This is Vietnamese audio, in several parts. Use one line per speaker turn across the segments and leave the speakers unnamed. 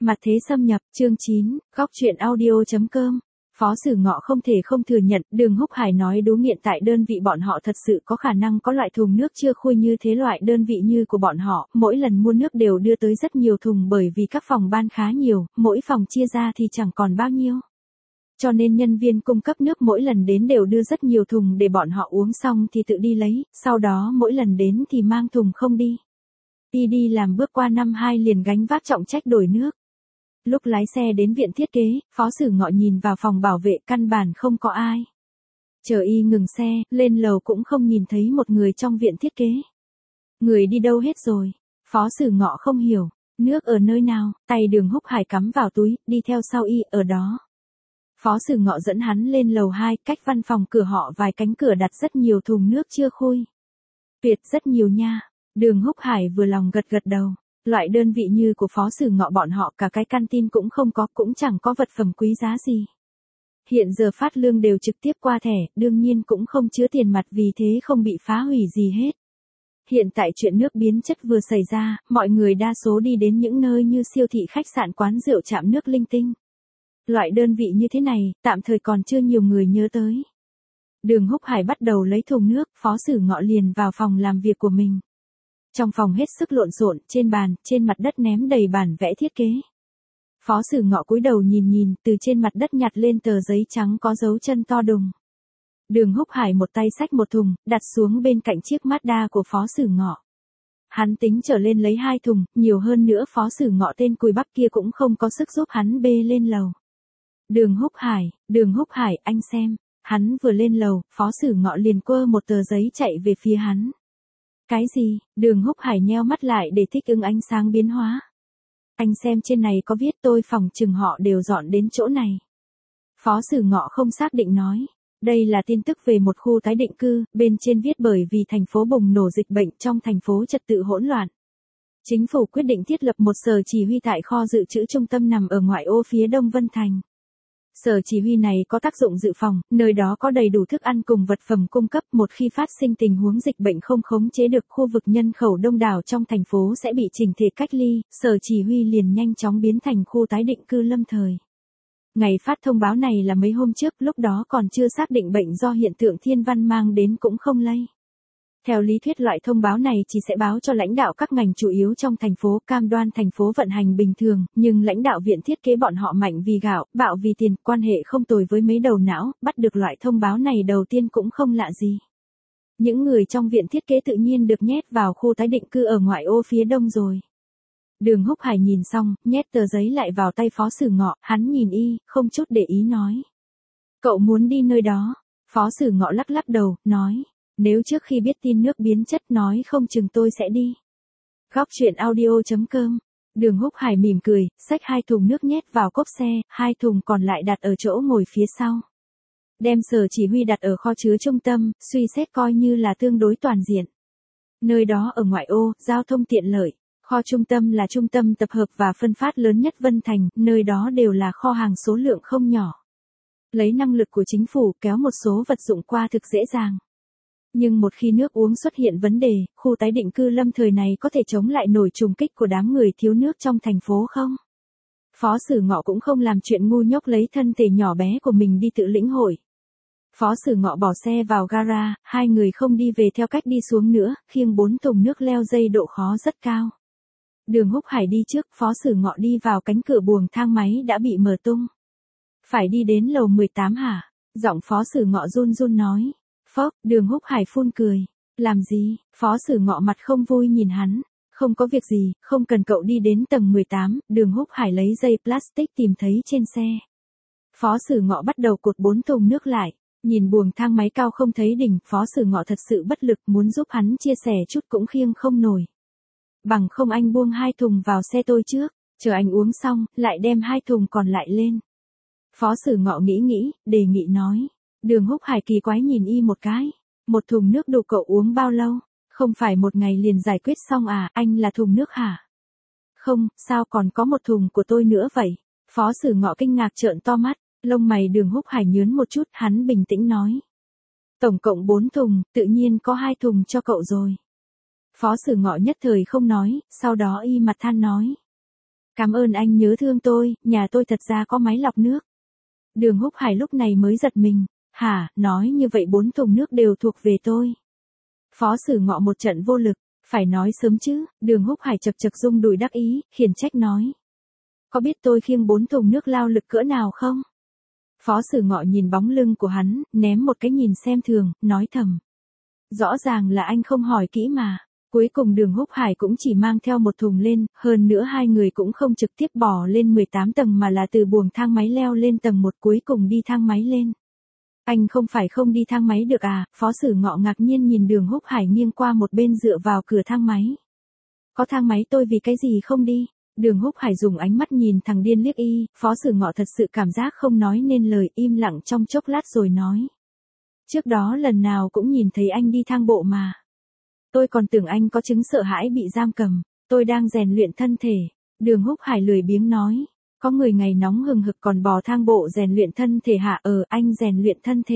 Mặt thế xâm nhập, chương 9, góc truyện audio.com. Phó Sử Ngọ không thể không thừa nhận, Đường Húc Hải nói đúng, hiện tại đơn vị bọn họ thật sự có khả năng có loại thùng nước chưa khui như thế. Loại đơn vị như của bọn họ, mỗi lần mua nước đều đưa tới rất nhiều thùng, bởi vì các phòng ban khá nhiều, mỗi phòng chia ra thì chẳng còn bao nhiêu. Cho nên nhân viên cung cấp nước mỗi lần đến đều đưa rất nhiều thùng để bọn họ uống xong thì tự đi lấy, sau đó mỗi lần đến thì mang thùng không đi. Đi làm bước qua năm 2 liền gánh vác trọng trách đổi nước. Lúc lái xe đến viện thiết kế, Phó Sử Ngọ nhìn vào phòng bảo vệ, căn bản không có ai. Chờ y ngừng xe, lên lầu cũng không nhìn thấy một người trong viện thiết kế. Người đi đâu hết rồi? Phó Sử Ngọ không hiểu. Nước ở nơi nào? Tay Đường Húc Hải cắm vào túi, đi theo sau y, ở đó. Phó Sử Ngọ dẫn hắn lên lầu 2, cách văn phòng cửa họ vài cánh cửa đặt rất nhiều thùng nước chưa khui. Tuyệt, rất nhiều nha. Đường Húc Hải vừa lòng gật gật đầu. Loại đơn vị như của Phó Sử Ngọ bọn họ cả cái canteen cũng không có, cũng chẳng có vật phẩm quý giá gì. Hiện giờ phát lương đều trực tiếp qua thẻ, đương nhiên cũng không chứa tiền mặt, vì thế không bị phá hủy gì hết. Hiện tại chuyện nước biến chất vừa xảy ra, mọi người đa số đi đến những nơi như siêu thị, khách sạn, quán rượu, trạm nước linh tinh. Loại đơn vị như thế này, tạm thời còn chưa nhiều người nhớ tới. Đường Húc Hải bắt đầu lấy thùng nước, Phó Sử Ngọ liền vào phòng làm việc của mình. Trong phòng hết sức lộn xộn, trên bàn, trên mặt đất ném đầy bản vẽ thiết kế. Phó Sử Ngọ cúi đầu nhìn, từ trên mặt đất nhặt lên tờ giấy trắng có dấu chân to đùng. Đường Húc Hải một tay xách một thùng, đặt xuống bên cạnh chiếc Mazda của Phó Sử Ngọ. Hắn tính trở lên lấy 2 thùng, nhiều hơn nữa Phó Sử Ngọ tên cùi bắp kia cũng không có sức giúp hắn bê lên lầu. Đường Húc Hải, anh xem. Hắn vừa lên lầu, Phó Sử Ngọ liền quơ một tờ giấy chạy về phía hắn. Cái gì? Đường Húc Hải nheo mắt lại để thích ứng ánh sáng biến hóa. Anh xem trên này có viết, tôi phòng chừng họ đều dọn đến chỗ này. Phó Sử Ngọ không xác định nói. Đây là tin tức về một khu tái định cư, bên trên viết bởi vì thành phố bùng nổ dịch bệnh, trong thành phố trật tự hỗn loạn. Chính phủ quyết định thiết lập một sở chỉ huy tại kho dự trữ trung tâm nằm ở ngoại ô phía đông Vân Thành. Sở chỉ huy này có tác dụng dự phòng, nơi đó có đầy đủ thức ăn cùng vật phẩm cung cấp, một khi phát sinh tình huống dịch bệnh không khống chế được, khu vực nhân khẩu đông đảo trong thành phố sẽ bị chỉnh thể cách ly, sở chỉ huy liền nhanh chóng biến thành khu tái định cư lâm thời. Ngày phát thông báo này là mấy hôm trước, lúc đó còn chưa xác định bệnh do hiện tượng thiên văn mang đến cũng không lây. Theo lý thuyết loại thông báo này chỉ sẽ báo cho lãnh đạo các ngành chủ yếu trong thành phố, cam đoan thành phố vận hành bình thường, nhưng lãnh đạo viện thiết kế bọn họ mạnh vì gạo, bạo vì tiền, quan hệ không tồi với mấy đầu não, bắt được loại thông báo này đầu tiên cũng không lạ gì. Những người trong viện thiết kế tự nhiên được nhét vào khu tái định cư ở ngoại ô phía đông rồi. Đường Húc Hải nhìn xong, nhét tờ giấy lại vào tay Phó Sử Ngọ, hắn nhìn y, không chút để ý nói. Cậu muốn đi nơi đó? Phó Sử Ngọ lắc lắc đầu, nói. Nếu trước khi biết tin nước biến chất nói không chừng tôi sẽ đi. Góc truyện audio.com. Đường Húc Hải mỉm cười, xách 2 thùng nước nhét vào cốp xe, 2 thùng còn lại đặt ở chỗ ngồi phía sau. Đem sở chỉ huy đặt ở kho chứa trung tâm, suy xét coi như là tương đối toàn diện. Nơi đó ở ngoại ô, giao thông tiện lợi. Kho trung tâm là trung tâm tập hợp và phân phát lớn nhất Vân Thành, nơi đó đều là kho hàng số lượng không nhỏ. Lấy năng lực của chính phủ kéo một số vật dụng qua thực dễ dàng. Nhưng một khi nước uống xuất hiện vấn đề, khu tái định cư lâm thời này có thể chống lại nổi trùng kích của đám người thiếu nước trong thành phố không? Phó Sử Ngọ cũng không làm chuyện ngu nhóc lấy thân thể nhỏ bé của mình đi tự lĩnh hội. Phó Sử Ngọ bỏ xe vào gara, 2 người không đi về theo cách đi xuống nữa, khiêng 4 thùng nước leo dây độ khó rất cao. Đường Húc Hải đi trước, Phó Sử Ngọ đi vào cánh cửa buồng thang máy đã bị mở tung. Phải đi đến lầu 18 hả? Giọng Phó Sử Ngọ run run nói. Phốc, Đường Húc Hải phun cười. Làm gì? Phó Sử Ngọ mặt không vui nhìn hắn. Không có việc gì, không cần cậu đi đến tầng 18, Đường Húc Hải lấy dây plastic tìm thấy trên xe. Phó Sử Ngọ bắt đầu cột 4 thùng nước lại. Nhìn buồng thang máy cao không thấy đỉnh, Phó Sử Ngọ thật sự bất lực, muốn giúp hắn chia sẻ chút cũng khiêng không nổi. Bằng không anh buông 2 thùng vào xe tôi trước, chờ anh uống xong, lại đem 2 thùng còn lại lên. Phó Sử Ngọ nghĩ, đề nghị nói. Đường Húc Hải kỳ quái nhìn y một cái. Một thùng nước đủ cậu uống bao lâu? Không phải một ngày liền giải quyết xong à, anh là thùng nước hả? Không, sao còn có một thùng của tôi nữa vậy? Phó Sử Ngọ kinh ngạc trợn to mắt, lông mày Đường Húc Hải nhướng một chút, hắn bình tĩnh nói. Tổng cộng 4 thùng, tự nhiên có 2 thùng cho cậu rồi. Phó Sử Ngọ nhất thời không nói, sau đó y mặt than nói. Cảm ơn anh nhớ thương tôi, nhà tôi thật ra có máy lọc nước. Đường Húc Hải lúc này mới giật mình. Hả, nói như vậy 4 thùng nước đều thuộc về tôi. Phó Sử Ngọ một trận vô lực, phải nói sớm chứ, Đường Húc Hải chật chật rung đùi đắc ý, khiển trách nói. Có biết tôi khiêng 4 thùng nước lao lực cỡ nào không? Phó Sử Ngọ nhìn bóng lưng của hắn, ném một cái nhìn xem thường, nói thầm. Rõ ràng là anh không hỏi kỹ mà. Cuối cùng Đường Húc Hải cũng chỉ mang theo một thùng lên, hơn nữa hai người cũng không trực tiếp bò lên 18 tầng mà là từ buồng thang máy leo lên tầng 1 cuối cùng đi thang máy lên. Anh không phải không đi thang máy được à? Phó Sử Ngọ ngạc nhiên nhìn Đường Húc Hải nghiêng qua một bên dựa vào cửa thang máy. Có thang máy tôi vì cái gì không đi? Đường Húc Hải dùng ánh mắt nhìn thằng điên liếc y, Phó Sử Ngọ thật sự cảm giác không nói nên lời, im lặng trong chốc lát rồi nói. Trước đó lần nào cũng nhìn thấy anh đi thang bộ mà. Tôi còn tưởng anh có chứng sợ hãi bị giam cầm, tôi đang rèn luyện thân thể. Đường Húc Hải lười biếng nói. Có người ngày nóng hừng hực còn bò thang bộ rèn luyện thân thể hả? Anh rèn luyện thân thể.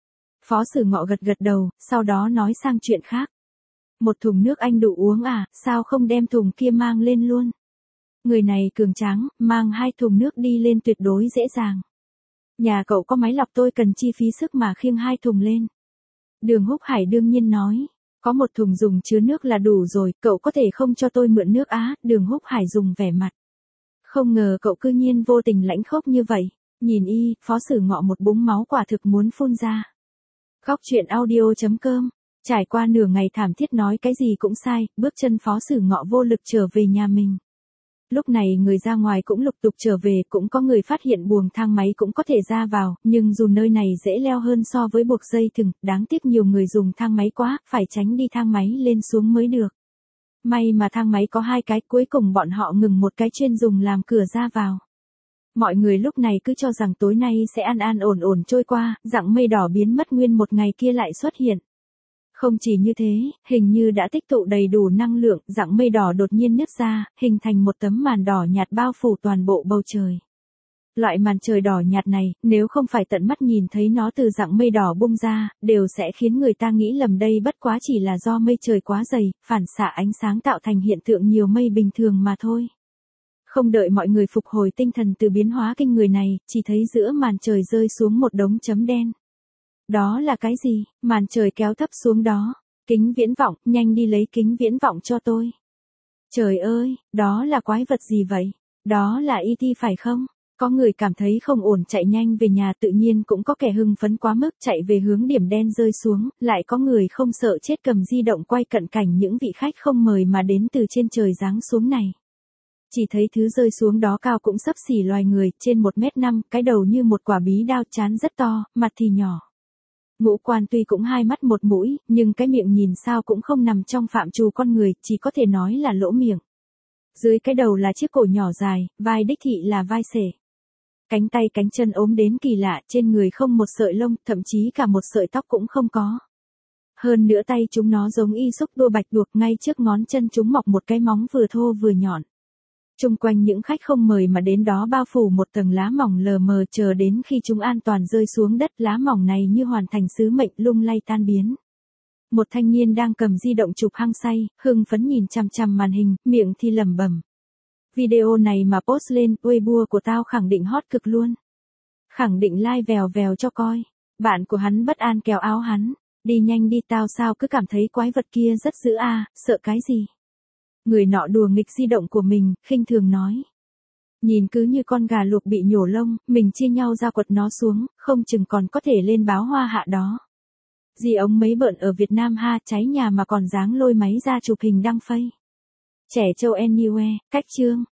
Phó Sử Ngọ gật gật đầu, sau đó nói sang chuyện khác. Một thùng nước anh đủ uống à, sao không đem thùng kia mang lên luôn? Người này cường tráng, mang 2 thùng nước đi lên tuyệt đối dễ dàng. Nhà cậu có máy lọc tôi cần chi phí sức mà khiêng 2 thùng lên. Đường Húc Hải đương nhiên nói. Có một thùng dùng chứa nước là đủ rồi, cậu có thể không cho tôi mượn nước á? Đường Húc Hải dùng vẻ mặt. Không ngờ cậu cư nhiên vô tình lãnh khốc như vậy. Nhìn y, Phó Sử Ngọ một búng máu quả thực muốn phun ra. Góc truyện audio.com. Trải qua nửa ngày thảm thiết nói cái gì cũng sai, bước chân Phó Sử Ngọ vô lực trở về nhà mình. Lúc này người ra ngoài cũng lục tục trở về, cũng có người phát hiện buồng thang máy cũng có thể ra vào, nhưng dù nơi này dễ leo hơn so với buộc dây thừng, đáng tiếc nhiều người dùng thang máy quá, phải tránh đi thang máy lên xuống mới được. May mà thang máy có 2 cái, cuối cùng bọn họ ngừng một cái chuyên dùng làm cửa ra vào. Mọi người lúc này cứ cho rằng tối nay sẽ an an ổn ổn trôi qua, dặng mây đỏ biến mất nguyên một ngày kia lại xuất hiện. Không chỉ như thế, hình như đã tích tụ đầy đủ năng lượng, dặng mây đỏ đột nhiên nứt ra, hình thành một tấm màn đỏ nhạt bao phủ toàn bộ bầu trời. Loại màn trời đỏ nhạt này, nếu không phải tận mắt nhìn thấy nó từ dặng mây đỏ bung ra, đều sẽ khiến người ta nghĩ lầm đây bất quá chỉ là do mây trời quá dày, phản xạ ánh sáng tạo thành hiện tượng nhiều mây bình thường mà thôi. Không đợi mọi người phục hồi tinh thần từ biến hóa kinh người này, chỉ thấy giữa màn trời rơi xuống một đống chấm đen. Đó là cái gì? Màn trời kéo thấp xuống đó. Kính viễn vọng, nhanh đi lấy kính viễn vọng cho tôi. Trời ơi, đó là quái vật gì vậy? Đó là E.T. phải không? Có người cảm thấy không ổn chạy nhanh về nhà, tự nhiên cũng có kẻ hưng phấn quá mức chạy về hướng điểm đen rơi xuống, lại có người không sợ chết cầm di động quay cận cảnh những vị khách không mời mà đến từ trên trời giáng xuống này. Chỉ thấy thứ rơi xuống đó cao cũng xấp xỉ loài người, trên 1m5, cái đầu như một quả bí đao, trán rất to, mặt thì nhỏ. Ngũ quan tuy cũng 2 mắt 1 mũi, nhưng cái miệng nhìn sao cũng không nằm trong phạm trù con người, chỉ có thể nói là lỗ miệng. Dưới cái đầu là chiếc cổ nhỏ dài, vai đích thị là vai xể. Cánh tay cánh chân ốm đến kỳ lạ, trên người không một sợi lông, thậm chí cả một sợi tóc cũng không có. Hơn nữa tay chúng nó giống y xúc đua bạch tuộc, ngay trước ngón chân chúng mọc một cái móng vừa thô vừa nhọn. Chung quanh những khách không mời mà đến đó bao phủ một tầng lá mỏng lờ mờ, chờ đến khi chúng an toàn rơi xuống đất, lá mỏng này như hoàn thành sứ mệnh lung lay tan biến. Một thanh niên đang cầm di động chụp hăng say, hưng phấn nhìn chằm chằm màn hình, miệng thì lẩm bẩm. Video này mà post lên Weibo của tao khẳng định hot cực luôn. Khẳng định like vèo vèo cho coi. Bạn của hắn bất an kéo áo hắn. Đi nhanh đi, tao sao cứ cảm thấy quái vật kia rất dữ à, sợ cái gì? Người nọ đùa nghịch di động của mình, khinh thường nói. Nhìn cứ như con gà luộc bị nhổ lông, mình chia nhau ra quật nó xuống, không chừng còn có thể lên báo hoa hạ đó. Dì ống mấy bợn ở Việt Nam ha, cháy nhà mà còn dáng lôi máy ra chụp hình đăng phây. Trẻ trâu anywhere, cách chương.